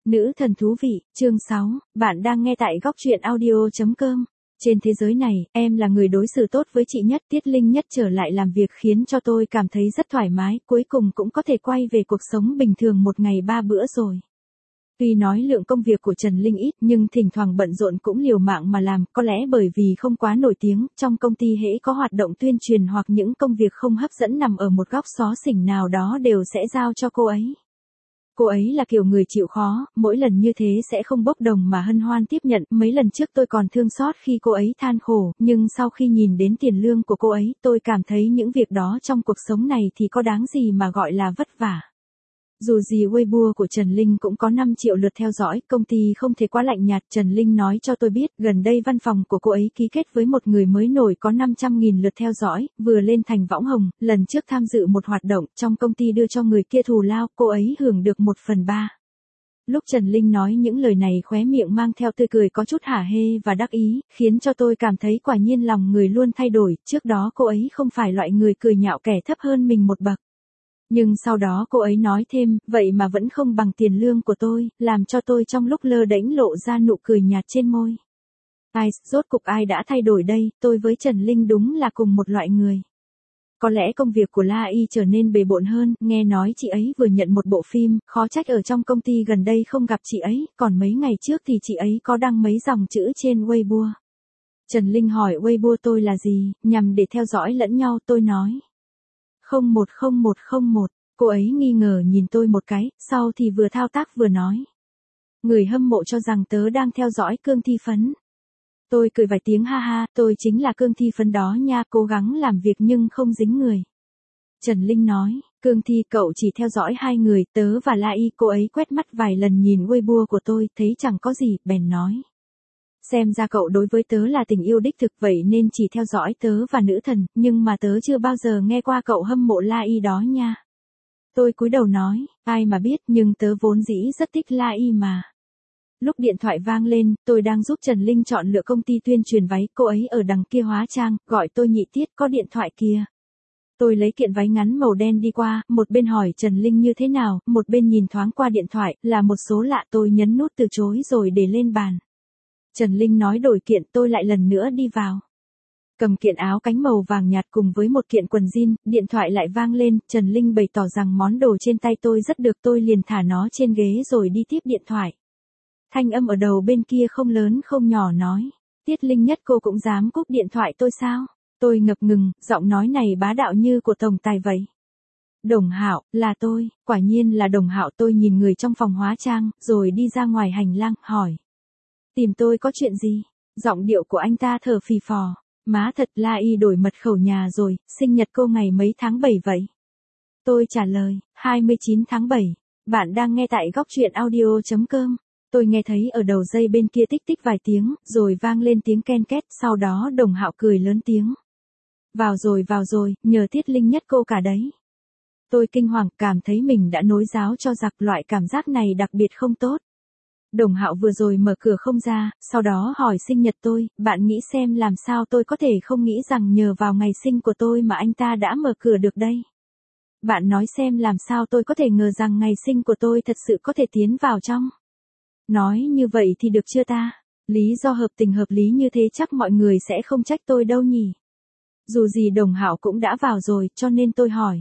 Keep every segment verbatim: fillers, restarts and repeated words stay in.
Nữ thần thú vị, chương sáu, bạn đang nghe tại góc truyện audio chấm com. Trên thế giới này, em là người đối xử tốt với chị nhất, Tiết Linh Nhất trở lại làm việc khiến cho tôi cảm thấy rất thoải mái, cuối cùng cũng có thể quay về cuộc sống bình thường một ngày ba bữa rồi. Tuy nói lượng công việc của Trần Linh ít nhưng thỉnh thoảng bận rộn cũng liều mạng mà làm, có lẽ bởi vì không quá nổi tiếng, trong công ty hễ có hoạt động tuyên truyền hoặc những công việc không hấp dẫn nằm ở một góc xó xỉnh nào đó đều sẽ giao cho cô ấy. Cô ấy là kiểu người chịu khó, mỗi lần như thế sẽ không bốc đồng mà hân hoan tiếp nhận, mấy lần trước tôi còn thương xót khi cô ấy than khổ, nhưng sau khi nhìn đến tiền lương của cô ấy, tôi cảm thấy những việc đó trong cuộc sống này thì có đáng gì mà gọi là vất vả. Dù gì Weibo của Trần Linh cũng có năm triệu lượt theo dõi, công ty không thể quá lạnh nhạt. Trần Linh nói cho tôi biết, gần đây văn phòng của cô ấy ký kết với một người mới nổi có năm trăm nghìn lượt theo dõi, vừa lên thành võng hồng, lần trước tham dự một hoạt động trong công ty đưa cho người kia thù lao, cô ấy hưởng được một phần ba. Lúc Trần Linh nói những lời này khóe miệng mang theo tươi cười có chút hả hê và đắc ý, khiến cho tôi cảm thấy quả nhiên lòng người luôn thay đổi, trước đó cô ấy không phải loại người cười nhạo kẻ thấp hơn mình một bậc. Nhưng sau đó cô ấy nói thêm, vậy mà vẫn không bằng tiền lương của tôi, làm cho tôi trong lúc lơ đễnh lộ ra nụ cười nhạt trên môi. Ai, rốt cục ai đã thay đổi đây, tôi với Trần Linh đúng là cùng một loại người. Có lẽ công việc của La Y trở nên bề bộn hơn, nghe nói chị ấy vừa nhận một bộ phim, khó trách ở trong công ty gần đây không gặp chị ấy, còn mấy ngày trước thì chị ấy có đăng mấy dòng chữ trên Weibo. Trần Linh hỏi Weibo tôi là gì, nhằm để theo dõi lẫn nhau, tôi nói. không một không một không một, cô ấy nghi ngờ nhìn tôi một cái, sau thì vừa thao tác vừa nói. Người hâm mộ cho rằng tớ đang theo dõi Cương Thi Phấn. Tôi cười vài tiếng ha ha, tôi chính là Cương Thi Phấn đó nha, cố gắng làm việc nhưng không dính người. Trần Linh nói, Cương Thi cậu chỉ theo dõi hai người, tớ và La Y. Cô ấy quét mắt vài lần nhìn Weibo của tôi, thấy chẳng có gì, bèn nói. Xem ra cậu đối với tớ là tình yêu đích thực vậy nên chỉ theo dõi tớ và nữ thần, nhưng mà tớ chưa bao giờ nghe qua cậu hâm mộ La Y đó nha. Tôi cúi đầu nói, ai mà biết nhưng tớ vốn dĩ rất thích La Y mà. Lúc điện thoại vang lên, tôi đang giúp Trần Linh chọn lựa công ty tuyên truyền váy, cô ấy ở đằng kia hóa trang, gọi tôi nhị Tiết có điện thoại kìa. Tôi lấy kiện váy ngắn màu đen đi qua, một bên hỏi Trần Linh như thế nào, một bên nhìn thoáng qua điện thoại, là một số lạ, tôi nhấn nút từ chối rồi để lên bàn. Trần Linh nói đổi kiện, tôi lại lần nữa đi vào. Cầm kiện áo cánh màu vàng nhạt cùng với một kiện quần jean, điện thoại lại vang lên, Trần Linh bày tỏ rằng món đồ trên tay tôi rất được, tôi liền thả nó trên ghế rồi đi tiếp điện thoại. Thanh âm ở đầu bên kia không lớn không nhỏ nói, Tiết Linh Nhất cô cũng dám cúp điện thoại tôi sao? Tôi ngập ngừng, giọng nói này bá đạo như của tổng tài vậy. Đồng Hạo, là tôi, quả nhiên là Đồng Hạo. Tôi nhìn người trong phòng hóa trang, rồi đi ra ngoài hành lang, hỏi. Tìm tôi có chuyện gì? Giọng điệu của anh ta thở phì phò. Má thật, La Y đổi mật khẩu nhà rồi, sinh nhật cô ngày mấy tháng bảy vậy? Tôi trả lời, hai mươi chín tháng bảy. Bạn đang nghe tại góc truyện audio chấm com. Tôi nghe thấy ở đầu dây bên kia tích tích vài tiếng, rồi vang lên tiếng ken két, sau đó Đồng Hạo cười lớn tiếng. Vào rồi vào rồi, nhờ Tiết Linh Nhất cô cả đấy. Tôi kinh hoàng, cảm thấy mình đã nối giáo cho giặc, loại cảm giác này đặc biệt không tốt. Đồng Hạo vừa rồi mở cửa không ra, sau đó hỏi sinh nhật tôi, bạn nghĩ xem làm sao tôi có thể không nghĩ rằng nhờ vào ngày sinh của tôi mà anh ta đã mở cửa được đây. Bạn nói xem làm sao tôi có thể ngờ rằng ngày sinh của tôi thật sự có thể tiến vào trong. Nói như vậy thì được chưa ta? Lý do hợp tình hợp lý như thế chắc mọi người sẽ không trách tôi đâu nhỉ. Dù gì Đồng Hạo cũng đã vào rồi, cho nên tôi hỏi.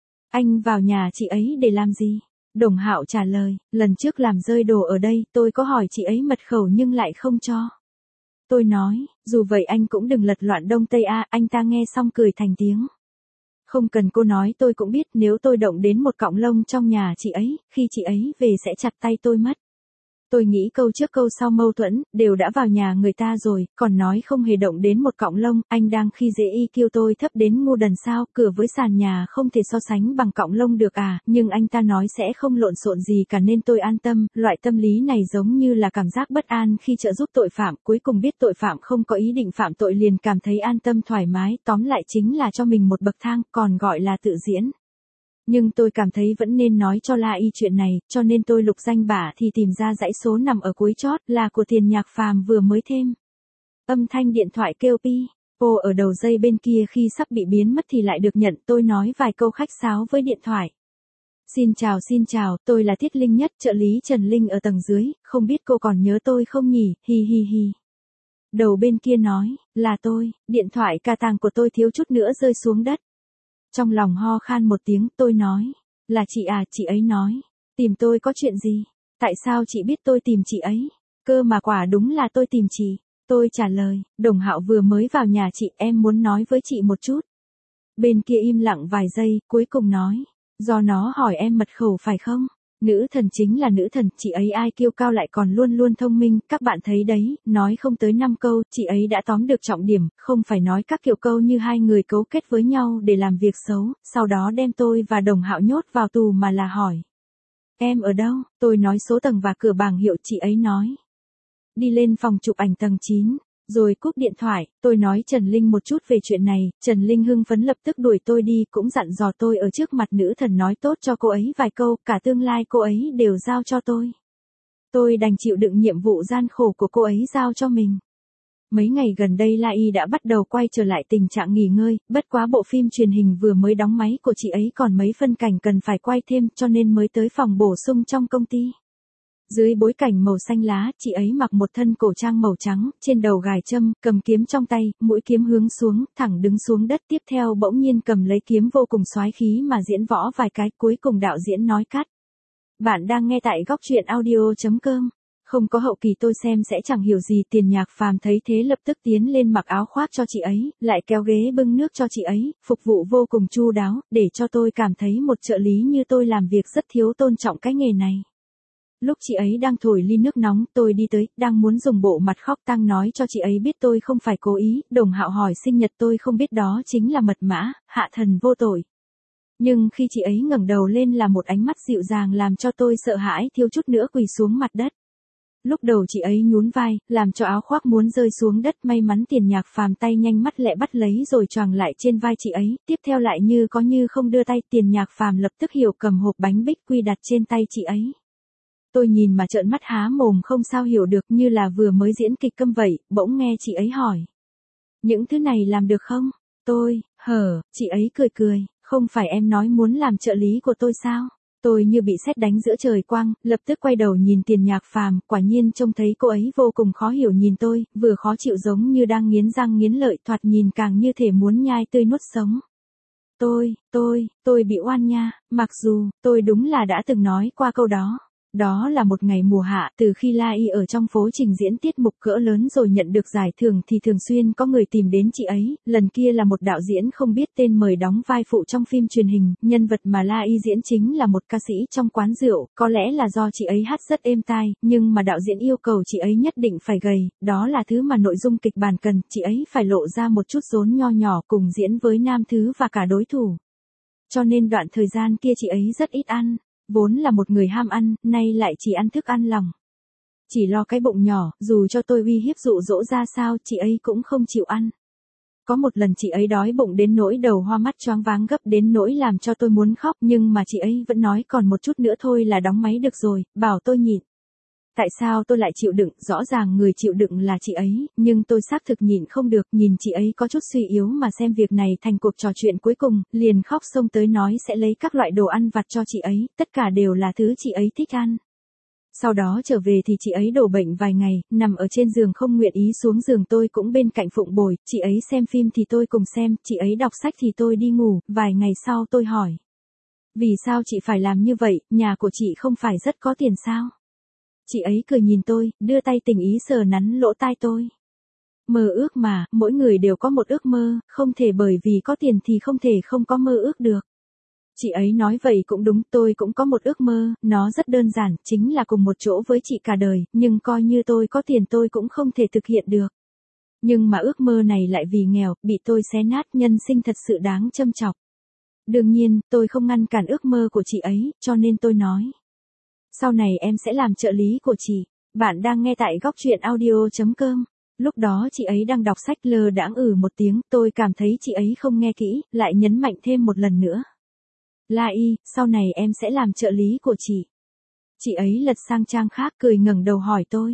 Anh vào nhà chị ấy để làm gì? Đồng Hạo trả lời, lần trước làm rơi đồ ở đây, tôi có hỏi chị ấy mật khẩu nhưng lại không cho. Tôi nói, dù vậy anh cũng đừng lật loạn Đông Tây a. Anh ta nghe xong cười thành tiếng. Không cần cô nói tôi cũng biết, nếu tôi động đến một cọng lông trong nhà chị ấy, khi chị ấy về sẽ chặt tay tôi mất. Tôi nghĩ câu trước câu sau mâu thuẫn, đều đã vào nhà người ta rồi, còn nói không hề động đến một cọng lông, anh đang khi dễ y kêu tôi thấp đến ngu đần sao, cửa với sàn nhà không thể so sánh bằng cọng lông được à, nhưng anh ta nói sẽ không lộn xộn gì cả nên tôi an tâm, loại tâm lý này giống như là cảm giác bất an khi trợ giúp tội phạm, cuối cùng biết tội phạm không có ý định phạm tội liền cảm thấy an tâm thoải mái, tóm lại chính là cho mình một bậc thang, còn gọi là tự diễn. Nhưng tôi cảm thấy vẫn nên nói cho La Y chuyện này, cho nên tôi lục danh bạ thì tìm ra dãy số nằm ở cuối chót là của Tiền Nhạc Phàm vừa mới thêm. Âm thanh điện thoại kêu pi, ô ở đầu dây bên kia khi sắp bị biến mất thì lại được nhận, tôi nói vài câu khách sáo với điện thoại. Xin chào xin chào, tôi là Tiết Linh Nhất, trợ lý Trần Linh ở tầng dưới, không biết cô còn nhớ tôi không nhỉ, hi hi hi. Đầu bên kia nói, là tôi, điện thoại ca tàng của tôi thiếu chút nữa rơi xuống đất. Trong lòng ho khan một tiếng, tôi nói, là chị à, chị ấy nói, tìm tôi có chuyện gì, tại sao chị biết tôi tìm chị ấy, cơ mà quả đúng là tôi tìm chị. Tôi trả lời, Đồng Hạo vừa mới vào nhà chị, em muốn nói với chị một chút. Bên kia im lặng vài giây, cuối cùng nói, do nó hỏi em mật khẩu phải không? Nữ thần chính là nữ thần, chị ấy ai kiêu cao lại còn luôn luôn thông minh, các bạn thấy đấy, nói không tới năm câu, chị ấy đã tóm được trọng điểm, không phải nói các kiểu câu như hai người cấu kết với nhau để làm việc xấu, sau đó đem tôi và Đồng Hạo nhốt vào tù mà là hỏi. Em ở đâu? Tôi nói số tầng và cửa bảng hiệu, chị ấy nói. Đi lên phòng chụp ảnh tầng chín. Rồi cúp điện thoại, tôi nói Trần Linh một chút về chuyện này, Trần Linh hưng phấn lập tức đuổi tôi đi, cũng dặn dò tôi ở trước mặt nữ thần nói tốt cho cô ấy vài câu, cả tương lai cô ấy đều giao cho tôi. Tôi đành chịu đựng nhiệm vụ gian khổ của cô ấy giao cho mình. Mấy ngày gần đây La Y đã bắt đầu quay trở lại tình trạng nghỉ ngơi, bất quá bộ phim truyền hình vừa mới đóng máy của chị ấy còn mấy phân cảnh cần phải quay thêm cho nên mới tới phòng bổ sung trong công ty. Dưới bối cảnh màu xanh lá, chị ấy mặc một thân cổ trang màu trắng, trên đầu gài châm, cầm kiếm trong tay, mũi kiếm hướng xuống, thẳng đứng xuống đất, tiếp theo bỗng nhiên cầm lấy kiếm vô cùng soái khí mà diễn võ vài cái, cuối cùng đạo diễn nói cắt. Bạn đang nghe tại góc truyện audio chấm com. Không có hậu kỳ tôi xem sẽ chẳng hiểu gì, Tiền Nhạc Phàm thấy thế lập tức tiến lên mặc áo khoác cho chị ấy, lại kéo ghế bưng nước cho chị ấy, phục vụ vô cùng chu đáo, để cho tôi cảm thấy một trợ lý như tôi làm việc rất thiếu tôn trọng cái nghề này. Lúc chị ấy đang thổi ly nước nóng, tôi đi tới, đang muốn dùng bộ mặt khóc tang nói cho chị ấy biết tôi không phải cố ý, Đồng Hạo hỏi sinh nhật tôi không biết đó chính là mật mã, hạ thần vô tội. Nhưng khi chị ấy ngẩng đầu lên là một ánh mắt dịu dàng làm cho tôi sợ hãi thiếu chút nữa quỳ xuống mặt đất. Lúc đầu chị ấy nhún vai, làm cho áo khoác muốn rơi xuống đất, may mắn Tiền Nhạc Phàm tay nhanh mắt lẹ bắt lấy rồi choàng lại trên vai chị ấy, tiếp theo lại như có như không đưa tay, Tiền Nhạc Phàm lập tức hiểu cầm hộp bánh bích quy đặt trên tay chị ấy. Tôi nhìn mà trợn mắt há mồm không sao hiểu được, như là vừa mới diễn kịch câm vậy, bỗng nghe chị ấy hỏi. Những thứ này làm được không? Tôi, hở, chị ấy cười cười, không phải em nói muốn làm trợ lý của tôi sao? Tôi như bị sét đánh giữa trời quang, lập tức quay đầu nhìn Tiền Nhạc Phàm, quả nhiên trông thấy cô ấy vô cùng khó hiểu nhìn tôi, vừa khó chịu giống như đang nghiến răng nghiến lợi, thoạt nhìn càng như thể muốn nhai tươi nuốt sống. Tôi, tôi, tôi bị oan nha, mặc dù, tôi đúng là đã từng nói qua câu đó. Đó là một ngày mùa hạ, từ khi La Y ở trong phố trình diễn tiết mục cỡ lớn rồi nhận được giải thưởng thì thường xuyên có người tìm đến chị ấy, lần kia là một đạo diễn không biết tên mời đóng vai phụ trong phim truyền hình, nhân vật mà La Y diễn chính là một ca sĩ trong quán rượu, có lẽ là do chị ấy hát rất êm tai, nhưng mà đạo diễn yêu cầu chị ấy nhất định phải gầy, đó là thứ mà nội dung kịch bản cần, chị ấy phải lộ ra một chút rốn nho nhỏ cùng diễn với nam thứ và cả đối thủ. Cho nên đoạn thời gian kia chị ấy rất ít ăn. Vốn là một người ham ăn, nay lại chỉ ăn thức ăn lòng. Chỉ lo cái bụng nhỏ, dù cho tôi uy hiếp dụ dỗ ra sao, chị ấy cũng không chịu ăn. Có một lần chị ấy đói bụng đến nỗi đầu hoa mắt choáng váng gấp đến nỗi làm cho tôi muốn khóc, nhưng mà chị ấy vẫn nói còn một chút nữa thôi là đóng máy được rồi, bảo tôi nhịn. Tại sao tôi lại chịu đựng, rõ ràng người chịu đựng là chị ấy, nhưng tôi xác thực nhịn không được, nhìn chị ấy có chút suy yếu mà xem việc này thành cuộc trò chuyện cuối cùng, liền khóc xông tới nói sẽ lấy các loại đồ ăn vặt cho chị ấy, tất cả đều là thứ chị ấy thích ăn. Sau đó trở về thì chị ấy đổ bệnh vài ngày, nằm ở trên giường không nguyện ý xuống giường, tôi cũng bên cạnh phụng bồi, chị ấy xem phim thì tôi cùng xem, chị ấy đọc sách thì tôi đi ngủ, vài ngày sau tôi hỏi. Vì sao chị phải làm như vậy, nhà của chị không phải rất có tiền sao? Chị ấy cười nhìn tôi, đưa tay tình ý sờ nắn lỗ tai tôi. Mơ ước mà, mỗi người đều có một ước mơ, không thể bởi vì có tiền thì không thể không có mơ ước được. Chị ấy nói vậy cũng đúng, tôi cũng có một ước mơ, nó rất đơn giản, chính là cùng một chỗ với chị cả đời, nhưng coi như tôi có tiền tôi cũng không thể thực hiện được. Nhưng mà ước mơ này lại vì nghèo, bị tôi xé nát, nhân sinh thật sự đáng châm chọc. Đương nhiên, tôi không ngăn cản ước mơ của chị ấy, cho nên tôi nói. Sau này em sẽ làm trợ lý của chị. Bạn đang nghe tại góc truyện audio chấm com. Lúc đó chị ấy đang đọc sách lơ đãng ử một tiếng, tôi cảm thấy chị ấy không nghe kỹ, lại nhấn mạnh thêm một lần nữa. La Y, sau này em sẽ làm trợ lý của chị. Chị ấy lật sang trang khác cười ngẩng đầu hỏi tôi.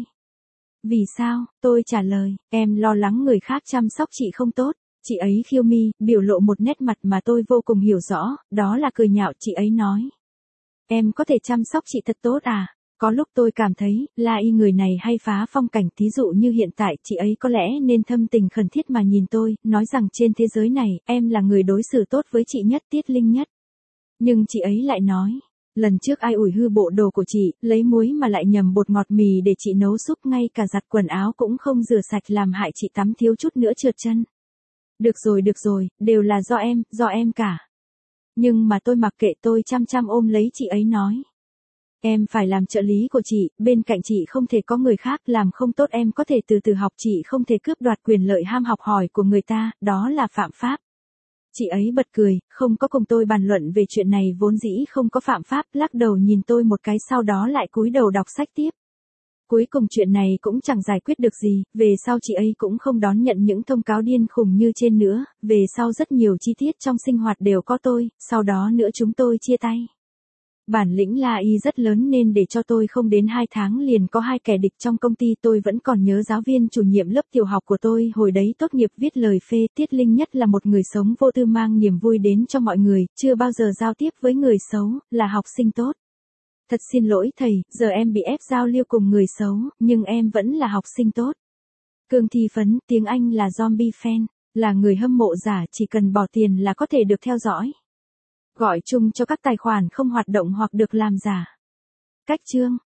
Vì sao? Tôi trả lời, em lo lắng người khác chăm sóc chị không tốt. Chị ấy khiêu mi, biểu lộ một nét mặt mà tôi vô cùng hiểu rõ, đó là cười nhạo, chị ấy nói. Em có thể chăm sóc chị thật tốt à? Có lúc tôi cảm thấy, La Y người này hay phá phong cảnh, thí dụ như hiện tại, chị ấy có lẽ nên thâm tình khẩn thiết mà nhìn tôi, nói rằng trên thế giới này, em là người đối xử tốt với chị nhất, Tiết Linh nhất. Nhưng chị ấy lại nói, lần trước ai ủi hư bộ đồ của chị, lấy muối mà lại nhầm bột ngọt mì để chị nấu súp, ngay cả giặt quần áo cũng không rửa sạch, làm hại chị tắm thiếu chút nữa trượt chân. Được rồi được rồi, đều là do em, do em cả. Nhưng mà tôi mặc kệ, tôi chăm chăm ôm lấy chị ấy nói. Em phải làm trợ lý của chị, bên cạnh chị không thể có người khác, làm không tốt em có thể từ từ học, chị không thể cướp đoạt quyền lợi ham học hỏi của người ta, đó là phạm pháp. Chị ấy bật cười, không có cùng tôi bàn luận về chuyện này, vốn dĩ không có phạm pháp, lắc đầu nhìn tôi một cái sau đó lại cúi đầu đọc sách tiếp. Cuối cùng chuyện này cũng chẳng giải quyết được gì, về sau chị ấy cũng không đón nhận những thông cáo điên khùng như trên nữa, về sau rất nhiều chi tiết trong sinh hoạt đều có tôi, sau đó nữa chúng tôi chia tay. Bản lĩnh La Y rất lớn nên để cho tôi không đến hai tháng liền có hai kẻ địch trong công ty. Tôi vẫn còn nhớ giáo viên chủ nhiệm lớp tiểu học của tôi hồi đấy tốt nghiệp viết lời phê, Tiết Linh nhất là một người sống vô tư, mang niềm vui đến cho mọi người, chưa bao giờ giao tiếp với người xấu, là học sinh tốt. Thật xin lỗi thầy, giờ em bị ép giao lưu cùng người xấu, nhưng em vẫn là học sinh tốt. Cương Thi Phấn, tiếng Anh là zombie fan, là người hâm mộ giả, chỉ cần bỏ tiền là có thể được theo dõi. Gọi chung cho các tài khoản không hoạt động hoặc được làm giả. Cách chương